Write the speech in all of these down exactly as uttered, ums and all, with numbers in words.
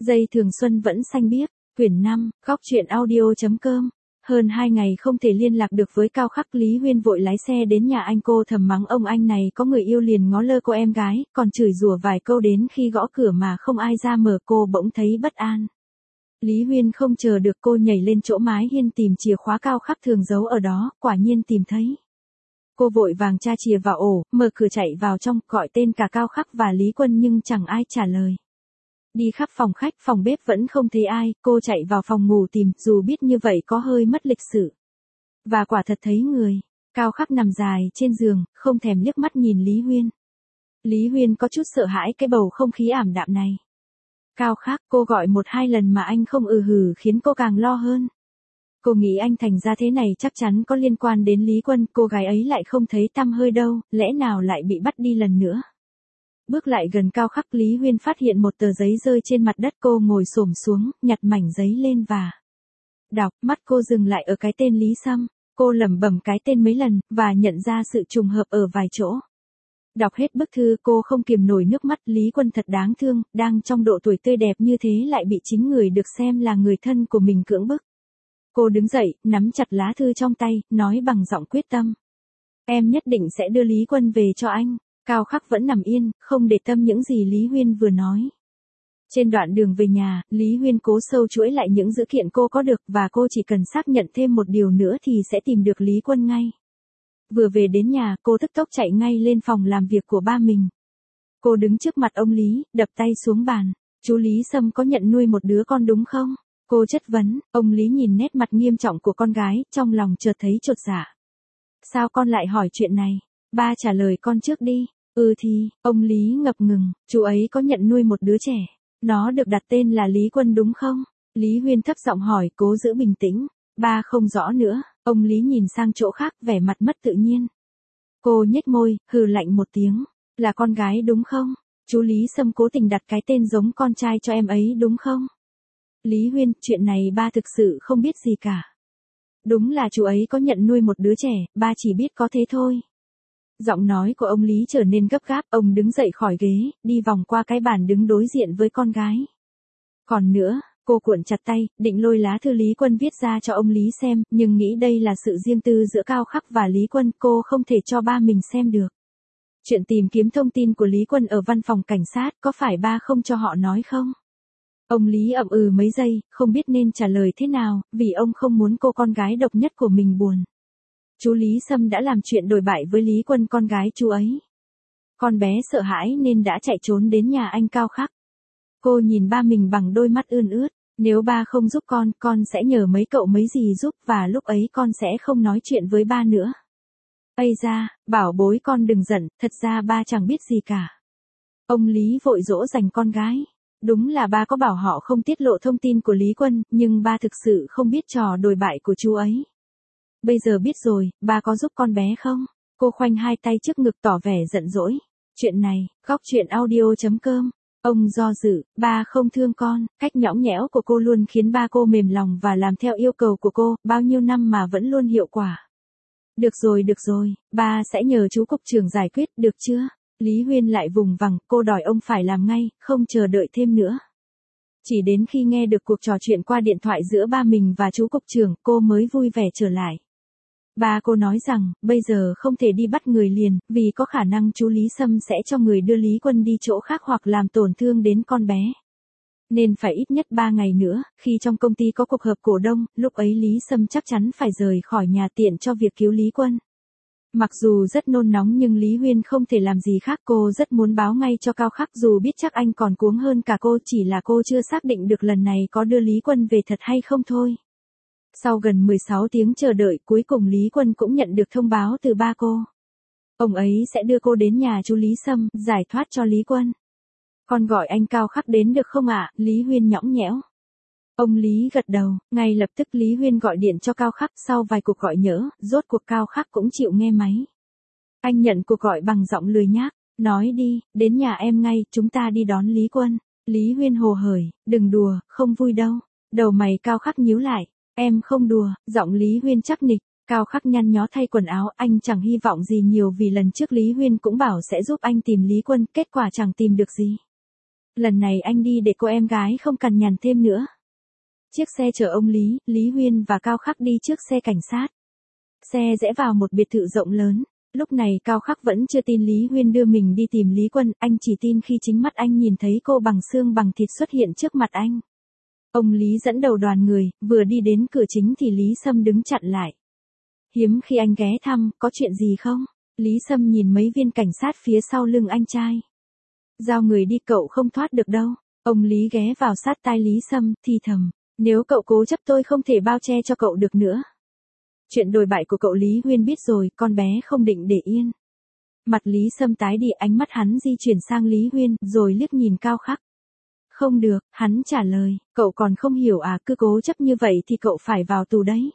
Dây thường xuân vẫn xanh biếc, quyển năm, góc truyện audio.com. Hơn hai ngày không thể liên lạc được với Cao Khắc, Lý Huyên vội lái xe đến nhà anh. Cô thầm mắng ông anh này có người yêu liền ngó lơ cô em gái, còn chửi rủa vài câu. Đến khi gõ cửa mà không ai ra mở, cô bỗng thấy bất an. Lý Huyên không chờ được, cô nhảy lên chỗ mái hiên tìm chìa khóa Cao Khắc thường giấu ở đó, quả nhiên tìm thấy. Cô vội vàng tra chìa vào ổ, mở cửa chạy vào trong, gọi tên cả Cao Khắc và Lý Quân nhưng chẳng ai trả lời. Đi khắp phòng khách, phòng bếp vẫn không thấy ai, cô chạy vào phòng ngủ tìm, dù biết như vậy có hơi mất lịch sự. Và quả thật thấy người. Cao Khắc nằm dài trên giường, không thèm liếc mắt nhìn Lý Huyên. Lý Huyên có chút sợ hãi cái bầu không khí ảm đạm này. Cao Khắc, cô gọi một hai lần mà anh không ừ hừ khiến cô càng lo hơn. Cô nghĩ anh thành ra thế này chắc chắn có liên quan đến Lý Quân, cô gái ấy lại không thấy tăm hơi đâu, lẽ nào lại bị bắt đi lần nữa. Bước lại gần Cao Khắc, Lý Huyên phát hiện một tờ giấy rơi trên mặt đất. Cô ngồi xổm xuống, nhặt mảnh giấy lên và đọc. Mắt cô dừng lại ở cái tên Lý Sâm. Cô lẩm bẩm cái tên mấy lần, và nhận ra sự trùng hợp ở vài chỗ. Đọc hết bức thư, cô không kiềm nổi nước mắt. Lý Quân thật đáng thương, đang trong độ tuổi tươi đẹp như thế lại bị chính người được xem là người thân của mình cưỡng bức. Cô đứng dậy, nắm chặt lá thư trong tay, nói bằng giọng quyết tâm. Em nhất định sẽ đưa Lý Quân về cho anh. Cao Khắc vẫn nằm yên, không để tâm những gì Lý Huyên vừa nói. Trên đoạn đường về nhà, Lý Huyên cố sâu chuỗi lại những dữ kiện cô có được, và cô chỉ cần xác nhận thêm một điều nữa thì sẽ tìm được Lý Quân ngay. Vừa về đến nhà, cô tức tốc chạy ngay lên phòng làm việc của ba mình. Cô đứng trước mặt ông Lý, đập tay xuống bàn. Chú Lý Sâm có nhận nuôi một đứa con đúng không? Cô chất vấn. Ông Lý nhìn nét mặt nghiêm trọng của con gái, trong lòng chợt thấy chột dạ. Sao con lại hỏi chuyện này? Ba trả lời con trước đi. Ừ thì, ông Lý ngập ngừng, chú ấy có nhận nuôi một đứa trẻ. Nó được đặt tên là Lý Quân đúng không? Lý Huyên thấp giọng hỏi, cố giữ bình tĩnh. Ba không rõ nữa. Ông Lý nhìn sang chỗ khác, vẻ mặt mất tự nhiên. Cô nhếch môi, hừ lạnh một tiếng. Là con gái đúng không? Chú Lý Sâm cố tình đặt cái tên giống con trai cho em ấy đúng không? Lý Huyên, chuyện này ba thực sự không biết gì cả. Đúng là chú ấy có nhận nuôi một đứa trẻ, ba chỉ biết có thế thôi. Giọng nói của ông Lý trở nên gấp gáp, ông đứng dậy khỏi ghế, đi vòng qua cái bàn đứng đối diện với con gái. Còn nữa, cô cuộn chặt tay, định lôi lá thư Lý Quân viết ra cho ông Lý xem, nhưng nghĩ đây là sự riêng tư giữa Cao Khắc và Lý Quân, cô không thể cho ba mình xem được. Chuyện tìm kiếm thông tin của Lý Quân ở văn phòng cảnh sát, có phải ba không cho họ nói không? Ông Lý ậm ừ mấy giây, không biết nên trả lời thế nào, vì ông không muốn cô con gái độc nhất của mình buồn. Chú Lý Sâm đã làm chuyện đồi bại với Lý Quân, con gái chú ấy. Con bé sợ hãi nên đã chạy trốn đến nhà anh Cao Khắc. Cô nhìn ba mình bằng đôi mắt ươn ướt. Nếu ba không giúp con, con sẽ nhờ mấy cậu mấy gì giúp, và lúc ấy con sẽ không nói chuyện với ba nữa. Ây da, bảo bối con đừng giận, thật ra ba chẳng biết gì cả. Ông Lý vội dỗ dành con gái. Đúng là ba có bảo họ không tiết lộ thông tin của Lý Quân, nhưng ba thực sự không biết trò đồi bại của chú ấy. Bây giờ biết rồi, ba có giúp con bé không? Cô khoanh hai tay trước ngực tỏ vẻ giận dỗi. Chuyện này, góc truyện audio.com. Ông do dự, ba không thương con. Cách nhõng nhẽo của cô luôn khiến ba cô mềm lòng và làm theo yêu cầu của cô, bao nhiêu năm mà vẫn luôn hiệu quả. Được rồi được rồi, ba sẽ nhờ chú cục trưởng giải quyết, được chưa? Lý Huyên lại vùng vằng, cô đòi ông phải làm ngay, không chờ đợi thêm nữa. Chỉ đến khi nghe được cuộc trò chuyện qua điện thoại giữa ba mình và chú cục trưởng, cô mới vui vẻ trở lại. Ba cô nói rằng, bây giờ không thể đi bắt người liền, vì có khả năng chú Lý Sâm sẽ cho người đưa Lý Quân đi chỗ khác hoặc làm tổn thương đến con bé. Nên phải ít nhất ba ngày nữa, khi trong công ty có cuộc họp cổ đông, lúc ấy Lý Sâm chắc chắn phải rời khỏi nhà tiện cho việc cứu Lý Quân. Mặc dù rất nôn nóng nhưng Lý Huyên không thể làm gì khác, cô rất muốn báo ngay cho Cao Khắc, dù biết chắc anh còn cuống hơn cả cô, chỉ là cô chưa xác định được lần này có đưa Lý Quân về thật hay không thôi. Sau gần mười sáu tiếng chờ đợi, cuối cùng Lý Quân cũng nhận được thông báo từ ba cô. Ông ấy sẽ đưa cô đến nhà chú Lý Sâm, giải thoát cho Lý Quân. Con gọi anh Cao Khắc đến được không ạ? Lý Huyên nhõng nhẽo. Ông Lý gật đầu, ngay lập tức Lý Huyên gọi điện cho Cao Khắc, sau vài cuộc gọi nhỡ, rốt cuộc Cao Khắc cũng chịu nghe máy. Anh nhận cuộc gọi bằng giọng lười nhác, nói đi, đến nhà em ngay, chúng ta đi đón Lý Quân. Lý Huyên hồ hởi, đừng đùa, không vui đâu. Đầu mày Cao Khắc nhíu lại, em không đùa, giọng Lý Huyên chắc nịch. Cao Khắc nhăn nhó thay quần áo, anh chẳng hy vọng gì nhiều vì lần trước Lý Huyên cũng bảo sẽ giúp anh tìm Lý Quân, kết quả chẳng tìm được gì. Lần này anh đi để cô em gái không cằn nhằn thêm nữa. Chiếc xe chở ông Lý, Lý Huyên và Cao Khắc đi trước xe cảnh sát. Xe rẽ vào một biệt thự rộng lớn. Lúc này Cao Khắc vẫn chưa tin Lý Huyên đưa mình đi tìm Lý Quân, anh chỉ tin khi chính mắt anh nhìn thấy cô bằng xương bằng thịt xuất hiện trước mặt anh. Ông Lý dẫn đầu đoàn người, vừa đi đến cửa chính thì Lý Sâm đứng chặn lại. Hiếm khi anh ghé thăm, có chuyện gì không? Lý Sâm nhìn mấy viên cảnh sát phía sau lưng anh trai. Giao người đi cậu không thoát được đâu. Ông Lý ghé vào sát tai Lý Sâm, thì thầm. Nếu cậu cố chấp tôi không thể bao che cho cậu được nữa. Chuyện đồi bại của cậu Lý Huyên biết rồi, con bé không định để yên. Mặt Lý Sâm tái đi, ánh mắt hắn di chuyển sang Lý Huyên, rồi liếc nhìn Cao Khắc. Không được, hắn trả lời, cậu còn không hiểu à, cứ cố chấp như vậy thì cậu phải vào tù đấy.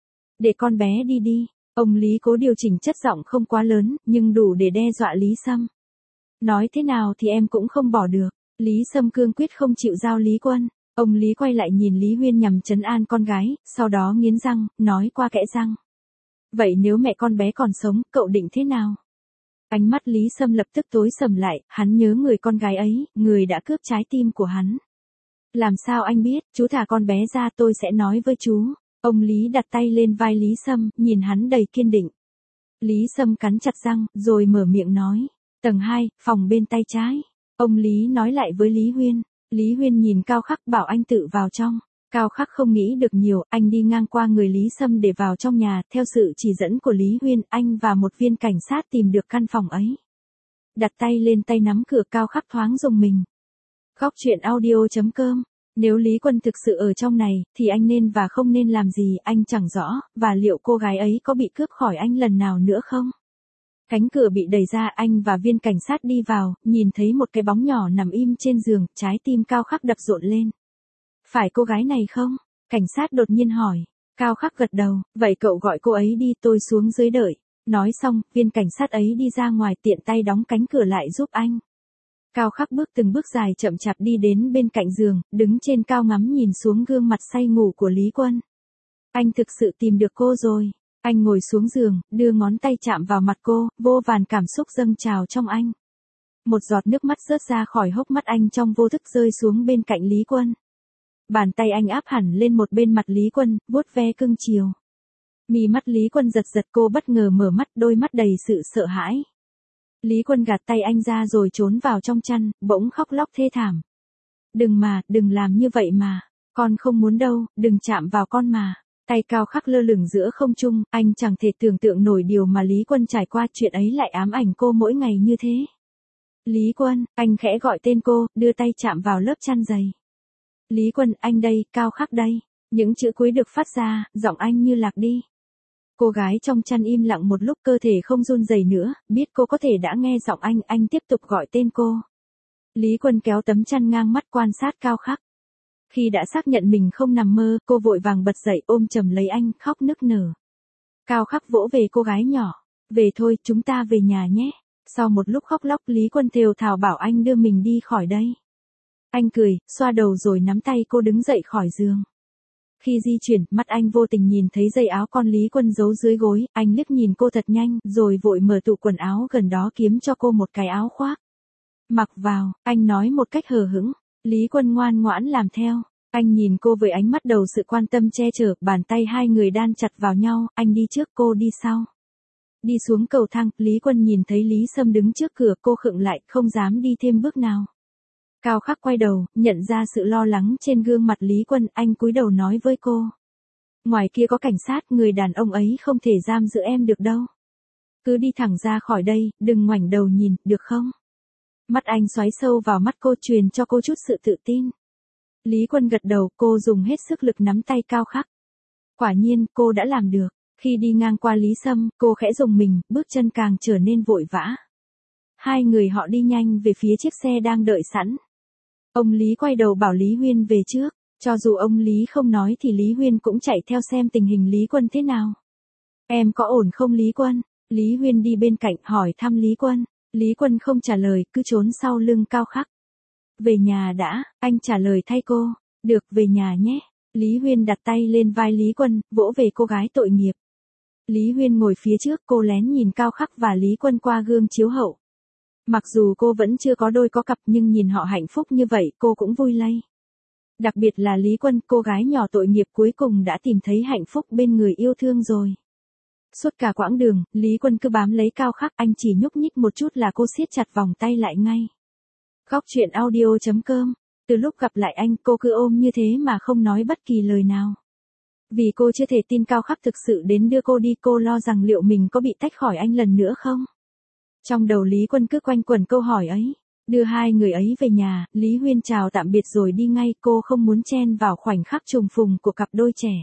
Để con bé đi đi. Ông Lý cố điều chỉnh chất giọng không quá lớn, nhưng đủ để đe dọa Lý Sâm. Nói thế nào thì em cũng không bỏ được. Lý Sâm cương quyết không chịu giao Lý Quân. Ông Lý quay lại nhìn Lý Huyên nhằm trấn an con gái, sau đó nghiến răng, nói qua kẽ răng. Vậy nếu mẹ con bé còn sống, cậu định thế nào? Ánh mắt Lý Sâm lập tức tối sầm lại, hắn nhớ người con gái ấy, người đã cướp trái tim của hắn. Làm sao anh biết, chú thả con bé ra tôi sẽ nói với chú. Ông Lý đặt tay lên vai Lý Sâm, nhìn hắn đầy kiên định. Lý Sâm cắn chặt răng, rồi mở miệng nói. Tầng hai, phòng bên tay trái. Ông Lý nói lại với Lý Huyên. Lý Huyên nhìn Cao Khắc bảo anh tự vào trong. Cao Khắc không nghĩ được nhiều, anh đi ngang qua người Lý Sâm để vào trong nhà, theo sự chỉ dẫn của Lý Huyên, anh và một viên cảnh sát tìm được căn phòng ấy. Đặt tay lên tay nắm cửa, Cao Khắc thoáng rùng mình. Góc truyện audio chấm com. Nếu Lý Quân thực sự ở trong này, thì anh nên và không nên làm gì, anh chẳng rõ, và liệu cô gái ấy có bị cướp khỏi anh lần nào nữa không? Cánh cửa bị đẩy ra, anh và viên cảnh sát đi vào, nhìn thấy một cái bóng nhỏ nằm im trên giường, trái tim Cao Khắc đập rộn lên. Phải cô gái này không? Cảnh sát đột nhiên hỏi. Cao Khắc gật đầu, vậy cậu gọi cô ấy đi, tôi xuống dưới đợi. Nói xong, viên cảnh sát ấy đi ra ngoài, tiện tay đóng cánh cửa lại giúp anh. Cao Khắc bước từng bước dài chậm chạp đi đến bên cạnh giường, đứng trên cao ngắm nhìn xuống gương mặt say ngủ của Lý Quân. Anh thực sự tìm được cô rồi. Anh ngồi xuống giường, đưa ngón tay chạm vào mặt cô, vô vàn cảm xúc dâng trào trong anh. Một giọt nước mắt rớt ra khỏi hốc mắt anh trong vô thức rơi xuống bên cạnh Lý Quân. Bàn tay anh áp hẳn lên một bên mặt Lý Quân, vuốt ve cưng chiều. Mí mắt Lý Quân giật giật, cô bất ngờ mở mắt, đôi mắt đầy sự sợ hãi. Lý Quân gạt tay anh ra rồi trốn vào trong chăn, bỗng khóc lóc thê thảm. Đừng mà, đừng làm như vậy mà. Con không muốn đâu, đừng chạm vào con mà. Tay Cao Khắc lơ lửng giữa không trung, anh chẳng thể tưởng tượng nổi điều mà Lý Quân trải qua, chuyện ấy lại ám ảnh cô mỗi ngày như thế. Lý Quân, anh khẽ gọi tên cô, đưa tay chạm vào lớp chăn dày. Lý Quân, anh đây, Cao Khắc đây. Những chữ cuối được phát ra, giọng anh như lạc đi. Cô gái trong chăn im lặng một lúc, cơ thể không run rẩy nữa, biết cô có thể đã nghe giọng anh, anh tiếp tục gọi tên cô. Lý Quân kéo tấm chăn ngang mắt quan sát Cao Khắc. Khi đã xác nhận mình không nằm mơ, cô vội vàng bật dậy ôm chầm lấy anh, khóc nức nở. Cao Khắc vỗ về cô gái nhỏ. Về thôi, chúng ta về nhà nhé. Sau một lúc khóc lóc, Lý Quân thều thào bảo anh đưa mình đi khỏi đây. Anh cười, xoa đầu rồi nắm tay cô đứng dậy khỏi giường. Khi di chuyển, mắt anh vô tình nhìn thấy dây áo con Lý Quân giấu dưới gối, anh liếc nhìn cô thật nhanh, rồi vội mở tủ quần áo gần đó kiếm cho cô một cái áo khoác. Mặc vào, anh nói một cách hờ hững. Lý Quân ngoan ngoãn làm theo. Anh nhìn cô với ánh mắt đầu sự quan tâm che chở, bàn tay hai người đan chặt vào nhau, anh đi trước, cô đi sau. Đi xuống cầu thang, Lý Quân nhìn thấy Lý Sâm đứng trước cửa, cô khựng lại, không dám đi thêm bước nào. Cao Khắc quay đầu, nhận ra sự lo lắng trên gương mặt Lý Quân, anh cúi đầu nói với cô. Ngoài kia có cảnh sát, người đàn ông ấy không thể giam giữ em được đâu. Cứ đi thẳng ra khỏi đây, đừng ngoảnh đầu nhìn, được không? Mắt anh xoáy sâu vào mắt cô, truyền cho cô chút sự tự tin. Lý Quân gật đầu, cô dùng hết sức lực nắm tay Cao Khắc. Quả nhiên, cô đã làm được. Khi đi ngang qua Lý Sâm, cô khẽ rùng mình, bước chân càng trở nên vội vã. Hai người họ đi nhanh về phía chiếc xe đang đợi sẵn. Ông Lý quay đầu bảo Lý Huyên về trước. Cho dù ông Lý không nói thì Lý Huyên cũng chạy theo xem tình hình Lý Quân thế nào. Em có ổn không Lý Quân? Lý Huyên đi bên cạnh hỏi thăm Lý Quân. Lý Quân không trả lời, cứ trốn sau lưng Cao Khắc. Về nhà đã, anh trả lời thay cô. Được, về nhà nhé. Lý Huyên đặt tay lên vai Lý Quân, vỗ về cô gái tội nghiệp. Lý Huyên ngồi phía trước, cô lén nhìn Cao Khắc và Lý Quân qua gương chiếu hậu. Mặc dù cô vẫn chưa có đôi có cặp nhưng nhìn họ hạnh phúc như vậy cô cũng vui lây. Đặc biệt là Lý Quân, cô gái nhỏ tội nghiệp cuối cùng đã tìm thấy hạnh phúc bên người yêu thương rồi. Suốt cả quãng đường, Lý Quân cứ bám lấy Cao Khắc, anh chỉ nhúc nhích một chút là cô siết chặt vòng tay lại ngay. Góc truyện audio chấm com. Từ lúc gặp lại anh cô cứ ôm như thế mà không nói bất kỳ lời nào. Vì cô chưa thể tin Cao Khắc thực sự đến đưa cô đi, cô lo rằng liệu mình có bị tách khỏi anh lần nữa không? Trong đầu Lý Quân cứ quanh quẩn câu hỏi ấy. Đưa hai người ấy về nhà, Lý Huyên chào tạm biệt rồi đi ngay, cô không muốn chen vào khoảnh khắc trùng phùng của cặp đôi trẻ.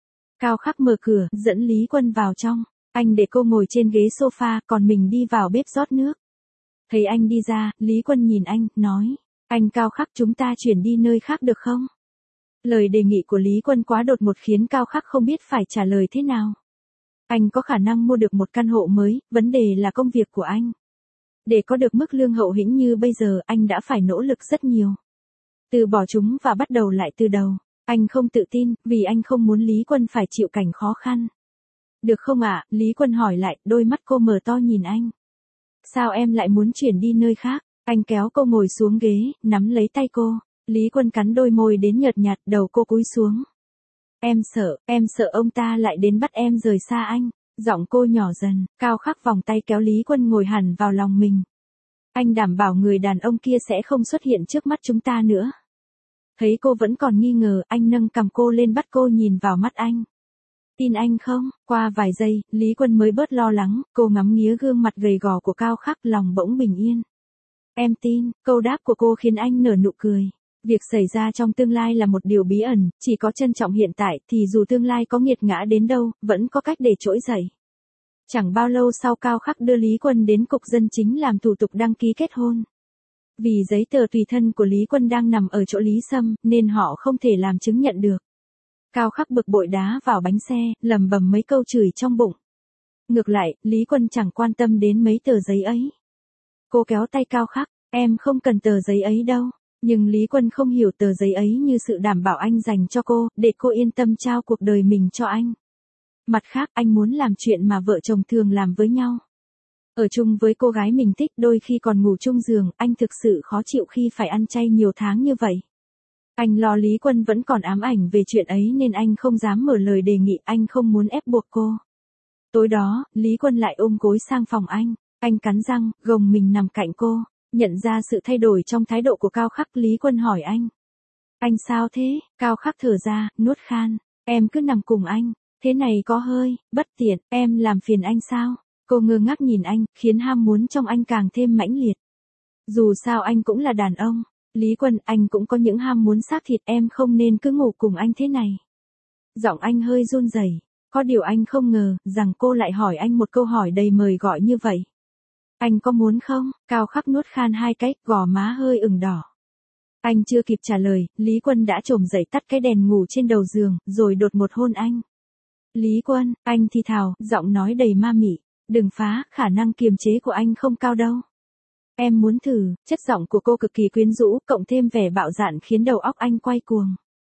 Cao Khắc mở cửa, dẫn Lý Quân vào trong. Anh để cô ngồi trên ghế sofa, còn mình đi vào bếp rót nước. Thấy anh đi ra, Lý Quân nhìn anh, nói. Anh Cao Khắc, chúng ta chuyển đi nơi khác được không? Lời đề nghị của Lý Quân quá đột ngột khiến Cao Khắc không biết phải trả lời thế nào. Anh có khả năng mua được một căn hộ mới, vấn đề là công việc của anh. Để có được mức lương hậu hĩnh như bây giờ, anh đã phải nỗ lực rất nhiều. Từ bỏ chúng và bắt đầu lại từ đầu. Anh không tự tin, vì anh không muốn Lý Quân phải chịu cảnh khó khăn. Được không ạ? Lý Quân hỏi lại, đôi mắt cô mở to nhìn anh. Sao em lại muốn chuyển đi nơi khác? Anh kéo cô ngồi xuống ghế, nắm lấy tay cô. Lý Quân cắn đôi môi đến nhợt nhạt, đầu cô cúi xuống. Em sợ, em sợ ông ta lại đến bắt em rời xa anh. Giọng cô nhỏ dần, Cao Khắc vòng tay kéo Lý Quân ngồi hẳn vào lòng mình. Anh đảm bảo người đàn ông kia sẽ không xuất hiện trước mắt chúng ta nữa. Thấy cô vẫn còn nghi ngờ, anh nâng cằm cô lên bắt cô nhìn vào mắt anh. Tin anh không? Qua vài giây, Lý Quân mới bớt lo lắng, cô ngắm nghía gương mặt gầy gò của Cao Khắc, lòng bỗng bình yên. Em tin, câu đáp của cô khiến anh nở nụ cười. Việc xảy ra trong tương lai là một điều bí ẩn, chỉ có trân trọng hiện tại thì dù tương lai có nghiệt ngã đến đâu, vẫn có cách để trỗi dậy. Chẳng bao lâu sau Cao Khắc đưa Lý Quân đến cục dân chính làm thủ tục đăng ký kết hôn. Vì giấy tờ tùy thân của Lý Quân đang nằm ở chỗ Lý Sâm, nên họ không thể làm chứng nhận được. Cao Khắc bực bội đá vào bánh xe, lầm bầm mấy câu chửi trong bụng. Ngược lại, Lý Quân chẳng quan tâm đến mấy tờ giấy ấy. Cô kéo tay Cao Khắc, em không cần tờ giấy ấy đâu. Nhưng Lý Quân không hiểu tờ giấy ấy như sự đảm bảo anh dành cho cô, để cô yên tâm trao cuộc đời mình cho anh. Mặt khác, anh muốn làm chuyện mà vợ chồng thường làm với nhau. Ở chung với cô gái mình thích, đôi khi còn ngủ chung giường, anh thực sự khó chịu khi phải ăn chay nhiều tháng như vậy. Anh lo Lý Quân vẫn còn ám ảnh về chuyện ấy nên anh không dám mở lời đề nghị, anh không muốn ép buộc cô. Tối đó, Lý Quân lại ôm gối sang phòng anh. Anh cắn răng, gồng mình nằm cạnh cô. Nhận ra sự thay đổi trong thái độ của Cao Khắc, Lý Quân hỏi anh. Anh sao thế? Cao Khắc thở ra, nuốt khan. Em cứ nằm cùng anh. Thế này có hơi bất tiện, em làm phiền anh sao? Cô ngơ ngác nhìn anh, khiến ham muốn trong anh càng thêm mãnh liệt. Dù sao anh cũng là đàn ông. Lý Quân, anh cũng có những ham muốn xác thịt, em không nên cứ ngủ cùng anh thế này. Giọng anh hơi run rẩy. Có điều anh không ngờ, rằng cô lại hỏi anh một câu hỏi đầy mời gọi như vậy. Anh có muốn không? Cao Khắc nuốt khan hai cái, gò má hơi ửng đỏ. Anh chưa kịp trả lời, Lý Quân đã chồm dậy tắt cái đèn ngủ trên đầu giường, rồi đột ngột hôn anh. Lý Quân, anh thì thào, giọng nói đầy ma mị. Đừng phá, khả năng kiềm chế của anh không cao đâu. Em muốn thử, chất giọng của cô cực kỳ quyến rũ, cộng thêm vẻ bạo dạn khiến đầu óc anh quay cuồng.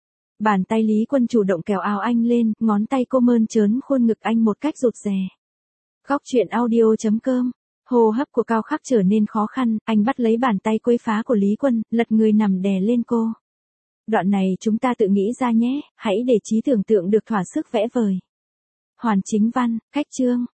Bàn tay Lý Quân chủ động kéo áo anh lên, ngón tay cô mơn trớn khuôn ngực anh một cách rụt rè. Góc truyện audio chấm com. Hô hấp của Cao Khắc trở nên khó khăn, anh bắt lấy bàn tay quấy phá của Lý Quân, lật người nằm đè lên cô. Đoạn này chúng ta tự nghĩ ra nhé, hãy để trí tưởng tượng được thỏa sức vẽ vời. Hoàn chính văn, cách chương.